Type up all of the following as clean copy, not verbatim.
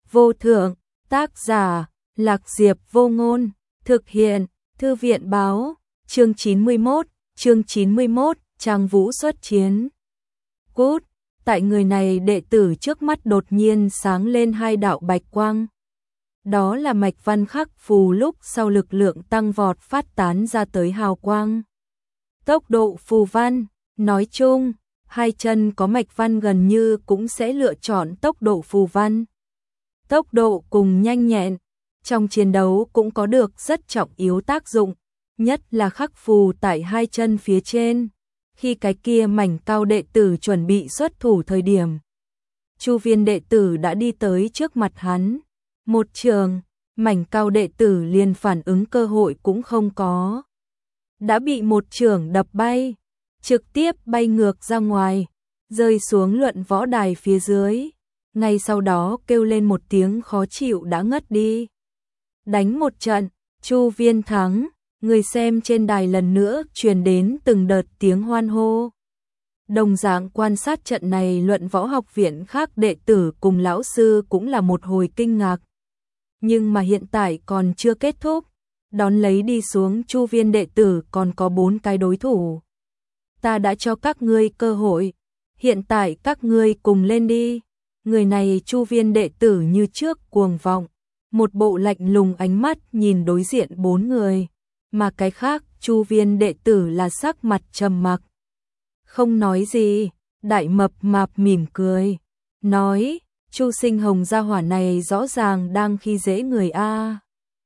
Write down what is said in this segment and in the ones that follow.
vô thượng, tác giả, Lạc Diệp Vô Ngôn, thực hiện, Thư viện báo, chương 91, Trang Vũ xuất chiến. Cút, tại người này đệ tử trước mắt đột nhiên sáng lên hai đạo bạch quang. Đó là mạch văn khắc phù lúc sau lực lượng tăng vọt phát tán ra tới hào quang. Tốc độ phù văn, nói chung, hai chân có mạch văn gần như cũng sẽ lựa chọn tốc độ phù văn. Tốc độ cùng nhanh nhẹn, trong chiến đấu cũng có được rất trọng yếu tác dụng, nhất là khắc phù tại hai chân phía trên. Khi cái kia mảnh cao đệ tử chuẩn bị xuất thủ thời điểm, Chu Viên đệ tử đã đi tới trước mặt hắn. Một trường, mảnh cao đệ tử liền phản ứng cơ hội cũng không có. Đã bị một trường đập bay, trực tiếp bay ngược ra ngoài, rơi xuống luận võ đài phía dưới. Ngay sau đó kêu lên một tiếng khó chịu đã ngất đi. Đánh một trận, Chu Viên thắng, người xem trên đài lần nữa truyền đến từng đợt tiếng hoan hô. Đồng dạng quan sát trận này luận võ học viện khác đệ tử cùng lão sư cũng là một hồi kinh ngạc. Nhưng mà hiện tại còn chưa kết thúc, đón lấy đi xuống Chu Viên đệ tử còn có 4 cái đối thủ. Ta đã cho các ngươi cơ hội, hiện tại các ngươi cùng lên đi. Người này Chu Viên đệ tử như trước cuồng vọng, một bộ lạnh lùng ánh mắt nhìn đối diện 4 người, mà cái khác Chu Viên đệ tử là sắc mặt trầm mặc. Không nói gì, đại mập mạp mỉm cười, nói, Chu Sinh Hồng gia hỏa này rõ ràng đang khi dễ người a.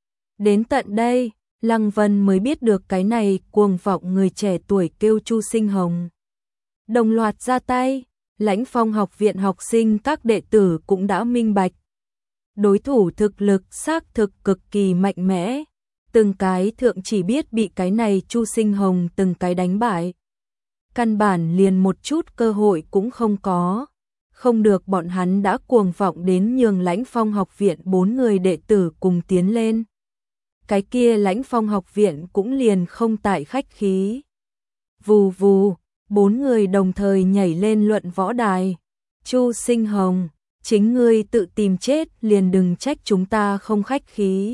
Đến tận đây, Lăng Vân mới biết được cái này cuồng vọng người trẻ tuổi kêu Chu Sinh Hồng. Đồng loạt ra tay, Lãnh Phong học viện học sinh các đệ tử cũng đã minh bạch. Đối thủ thực lực xác thực cực kỳ mạnh mẽ, từng cái thượng chỉ biết bị cái này Chu Sinh Hồng từng cái đánh bại. Căn bản liền một chút cơ hội cũng không có. Không được, bọn hắn đã cuồng vọng đến nhường Lãnh Phong học viện 4 người đệ tử cùng tiến lên. Cái kia Lãnh Phong học viện cũng liền không tại khách khí. Vù vù, 4 người đồng thời nhảy lên luận võ đài. Chu Sinh Hồng, chính ngươi tự tìm chết liền đừng trách chúng ta không khách khí.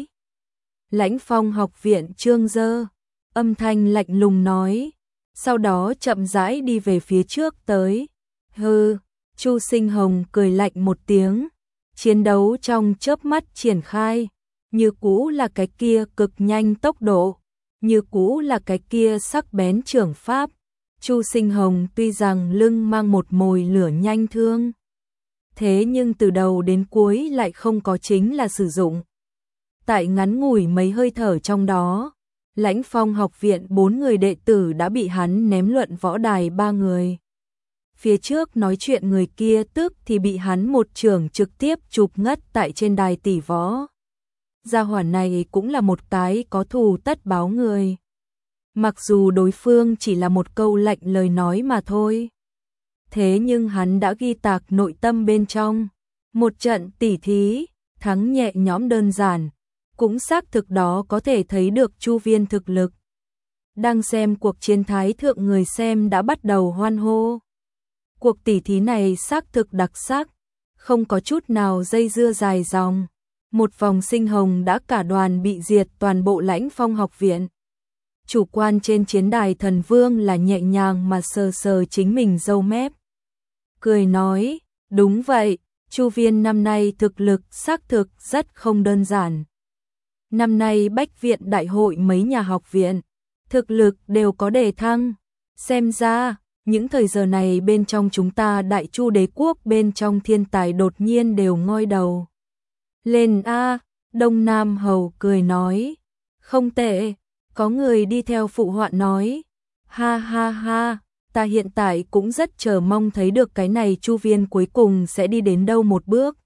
Lãnh Phong học viện Trương Dơ, âm thanh lạnh lùng nói, sau đó chậm rãi đi về phía trước tới. Hừ, Chu Sinh Hồng cười lạnh một tiếng, chiến đấu trong chớp mắt triển khai, như cũ là cái kia cực nhanh tốc độ, như cũ là cái kia sắc bén trưởng pháp. Chu Sinh Hồng tuy rằng lưng mang một mồi lửa nhanh thương, thế nhưng từ đầu đến cuối lại không có chính là sử dụng. Tại ngắn ngủi mấy hơi thở trong đó, Lãnh Phong học viện 4 người đệ tử đã bị hắn ném luận võ đài 3 người. Phía trước nói chuyện người kia tức thì bị hắn một trường trực tiếp chụp ngất tại trên đài tỷ võ. Gia hỏa này cũng là một cái có thù tất báo người. Mặc dù đối phương chỉ là một câu lạnh lời nói mà thôi, thế nhưng hắn đã ghi tạc nội tâm bên trong. Một trận tỉ thí, thắng nhẹ nhõm đơn giản, cũng xác thực đó có thể thấy được Chu Viên thực lực. Đang xem cuộc chiến thái thượng người xem đã bắt đầu hoan hô. Cuộc tỉ thí này xác thực đặc sắc, không có chút nào dây dưa dài dòng. Một vòng Sinh Hồng đã cả đoàn bị diệt toàn bộ Lãnh Phong học viện. Chủ quan trên chiến đài Thần Vương là nhẹ nhàng mà sờ sờ chính mình râu mép. Cười nói, đúng vậy, Chu Viên năm nay thực lực xác thực rất không đơn giản. Năm nay Bách viện đại hội mấy nhà học viện, thực lực đều có đề thăng. Xem ra, những thời giờ này bên trong chúng ta Đại Chu đế quốc bên trong thiên tài đột nhiên đều ngoi đầu lên a. Đông Nam Hầu cười nói, không tệ, có người đi theo phụ họa nói, ha ha ha, ta hiện tại cũng rất chờ mong thấy được cái này Chu Viên cuối cùng sẽ đi đến đâu một bước.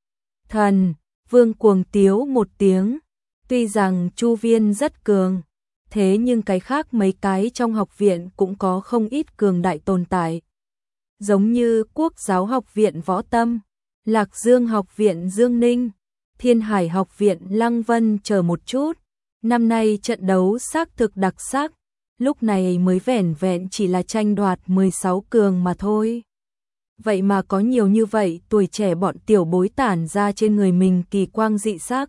Thần Vương cuồng tiếu một tiếng, tuy rằng Chu Viên rất cường, thế nhưng cái khác mấy cái trong học viện cũng có không ít cường đại tồn tại. Giống như Quốc giáo học viện Võ Tâm, Lạc Dương học viện Dương Ninh, Thiên Hải học viện Lăng Vân chờ một chút. Năm nay trận đấu xác thực đặc sắc, lúc này mới vẻn vẹn chỉ là tranh đoạt 16 cường mà thôi. vậy mà có nhiều như vậy tuổi trẻ bọn tiểu bối tản ra trên người mình kỳ quang dị sắc.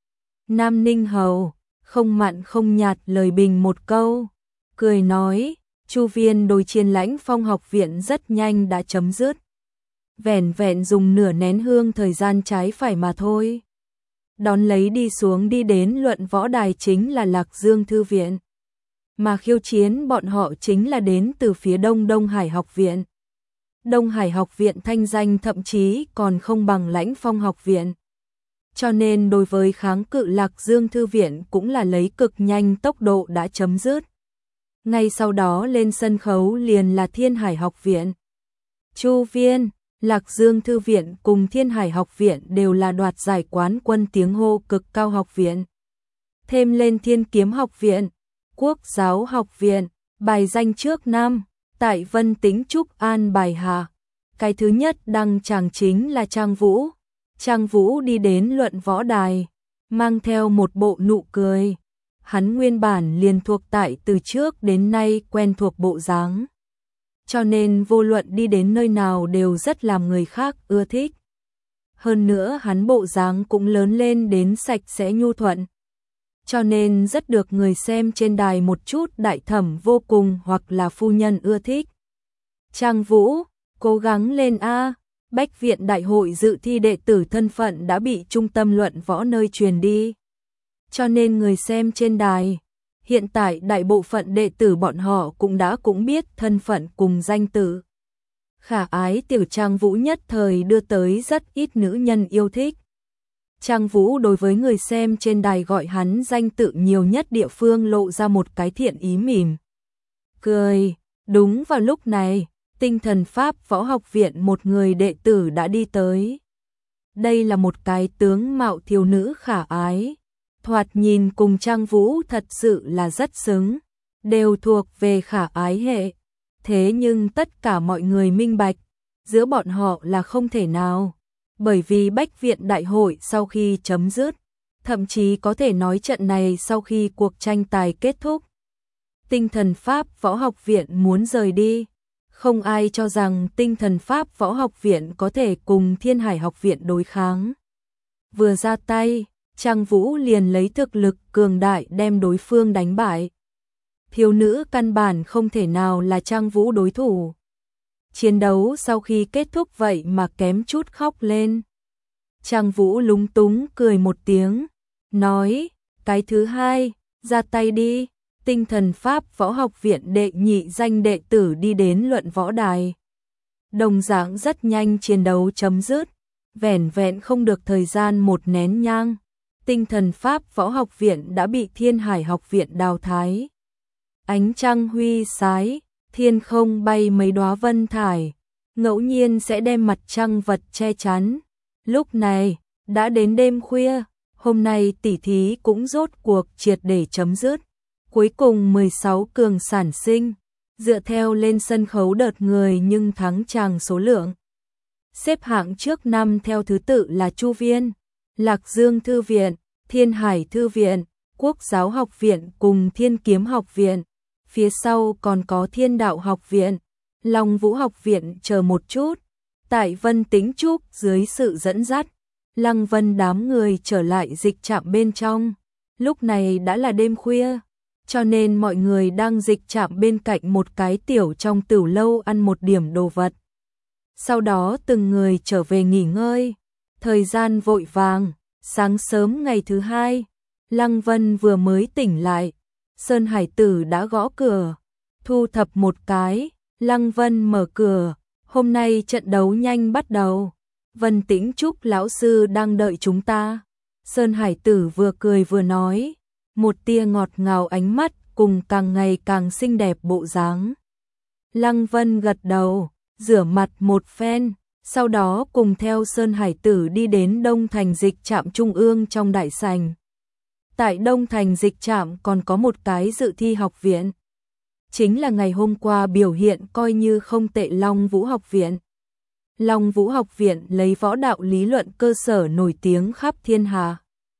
Nam Ninh Hầu, không mặn không nhạt lời bình một câu, cười nói, Chu Viên đối chiến Lãnh Phong học viện rất nhanh đã chấm dứt. Vẻn vẹn dùng nửa nén hương thời gian trái phải mà thôi. Đón lấy đi xuống đi đến luận võ đài chính là Lạc Dương Thư viện. Mà khiêu chiến bọn họ chính là đến từ phía đông Đông Hải học viện. Đông Hải học viện thanh danh thậm chí còn không bằng Lãnh Phong học viện. Cho nên đối với kháng cự Lạc Dương Thư viện cũng là lấy cực nhanh tốc độ đã chấm dứt. Ngay sau đó lên sân khấu liền là Thiên Hải học viện. Chu Viên, Lạc Dương Thư viện cùng Thiên Hải học viện đều là đoạt giải quán quân tiếng hô cực cao học viện. Thêm lên Thiên Kiếm học viện, Quốc giáo học viện, bài danh trước năm, tại Vân Tĩnh Trúc an bài hạ. Cái thứ nhất đăng tràng chính là Trang Vũ. Trang Vũ đi đến luận võ đài, mang theo một bộ nụ cười. Hắn nguyên bản liền thuộc tại từ trước đến nay quen thuộc bộ dáng. Cho nên vô luận đi đến nơi nào đều rất làm người khác ưa thích. Hơn nữa hắn bộ dáng cũng lớn lên đến sạch sẽ nhu thuận. Cho nên rất được người xem trên đài một chút đại thẩm vô cùng hoặc là phu nhân ưa thích. Trang Vũ, cố gắng lên a. Bách viện đại hội dự thi đệ tử thân phận đã bị trung tâm luận võ nơi truyền đi. Cho nên người xem trên đài, hiện tại đại bộ phận đệ tử bọn họ cũng biết thân phận cùng danh tự. Khả ái tiểu Trang Vũ nhất thời đưa tới rất ít nữ nhân yêu thích. Trang Vũ đối với người xem trên đài gọi hắn danh tự nhiều nhất địa phương lộ ra một cái thiện ý mỉm cười. Đúng vào lúc này, Tinh Thần Pháp Võ Học viện một người đệ tử đã đi tới. Đây là một cái tướng mạo thiếu nữ khả ái, thoạt nhìn cùng Trang Vũ thật sự là rất xứng, đều thuộc về khả ái hệ. Thế nhưng tất cả mọi người minh bạch, giữa bọn họ là không thể nào, bởi vì Bách viện đại hội sau khi chấm dứt, thậm chí có thể nói trận này sau khi cuộc tranh tài kết thúc, Tinh Thần Pháp Võ Học viện muốn rời đi. Không ai cho rằng Tinh Thần Pháp Võ Học viện có thể cùng Thiên Hải học viện đối kháng. Vừa ra tay, Trang Vũ liền lấy thực lực cường đại đem đối phương đánh bại. Thiếu nữ căn bản không thể nào là Trang Vũ đối thủ. Chiến đấu sau khi kết thúc vậy mà kém chút khóc lên. Trang Vũ lúng túng cười một tiếng, nói, cái thứ hai, ra tay đi. Tinh Thần Pháp Võ Học viện đệ nhị danh đệ tử đi đến luận võ đài. Đồng dạng rất nhanh chiến đấu chấm dứt, vẻn vẹn không được thời gian một nén nhang. Tinh Thần Pháp Võ Học viện đã bị Thiên Hải học viện đào thải. Ánh trăng huy sái, thiên không bay mấy đóa vân thải, ngẫu nhiên sẽ đem mặt trăng vật che chắn. Lúc này, đã đến đêm khuya, hôm nay tỷ thí cũng rốt cuộc triệt để chấm dứt. Cuối cùng 16 cường sản sinh, dựa theo lên sân khấu đợt người nhưng thắng chàng số lượng. Xếp hạng trước năm theo thứ tự là Chu Viên, Lạc Dương Thư viện, Thiên Hải Thư viện, Quốc giáo học viện cùng Thiên Kiếm học viện. Phía sau còn có Thiên Đạo học viện, Long Vũ học viện chờ một chút. Tại Vân Tĩnh Trúc dưới sự dẫn dắt, Lăng Vân đám người trở lại dịch trạm bên trong. Lúc này đã là đêm khuya, cho nên mọi người đang dịch trạm bên cạnh một cái tiểu trong tửu lâu ăn một điểm đồ vật. Sau đó từng người trở về nghỉ ngơi. Thời gian vội vàng, sáng sớm ngày thứ hai, Lăng Vân vừa mới tỉnh lại. Sơn Hải Tử đã gõ cửa, thu thập một cái, Lăng Vân mở cửa, hôm nay trận đấu nhanh bắt đầu. Vân Tĩnh Trúc lão sư đang đợi chúng ta. Sơn Hải Tử vừa cười vừa nói, một tia ngọt ngào ánh mắt cùng càng ngày càng xinh đẹp bộ dáng. Lăng Vân gật đầu, rửa mặt một phen, sau đó cùng theo Sơn Hải Tử đi đến Đông Thành dịch trạm trung ương trong đại sảnh. Tại Đông Thành dịch trạm còn có một cái dự thi học viện. Chính là ngày hôm qua biểu hiện coi như không tệ Long Vũ học viện. Long Vũ học viện lấy võ đạo lý luận cơ sở nổi tiếng khắp thiên hạ.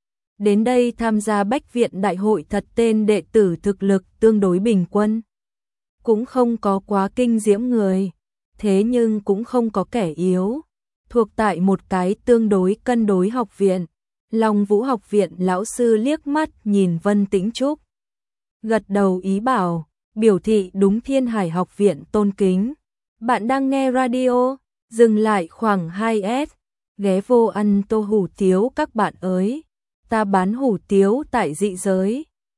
Đến đây tham gia Bách viện đại hội thật tên đệ tử thực lực tương đối bình quân. Cũng không có quá kinh diễm người. thế nhưng cũng không có kẻ yếu, thuộc tại một cái tương đối cân đối học viện. Long Vũ học viện lão sư liếc mắt nhìn Vân Tĩnh Trúc, gật đầu ý bảo, biểu thị đúng Thiên Hải học viện tôn kính. Bạn đang nghe radio, dừng lại khoảng 2S, ghé vô ăn tô hủ tiếu các bạn ơi. Ta bán hủ tiếu tại dị giới.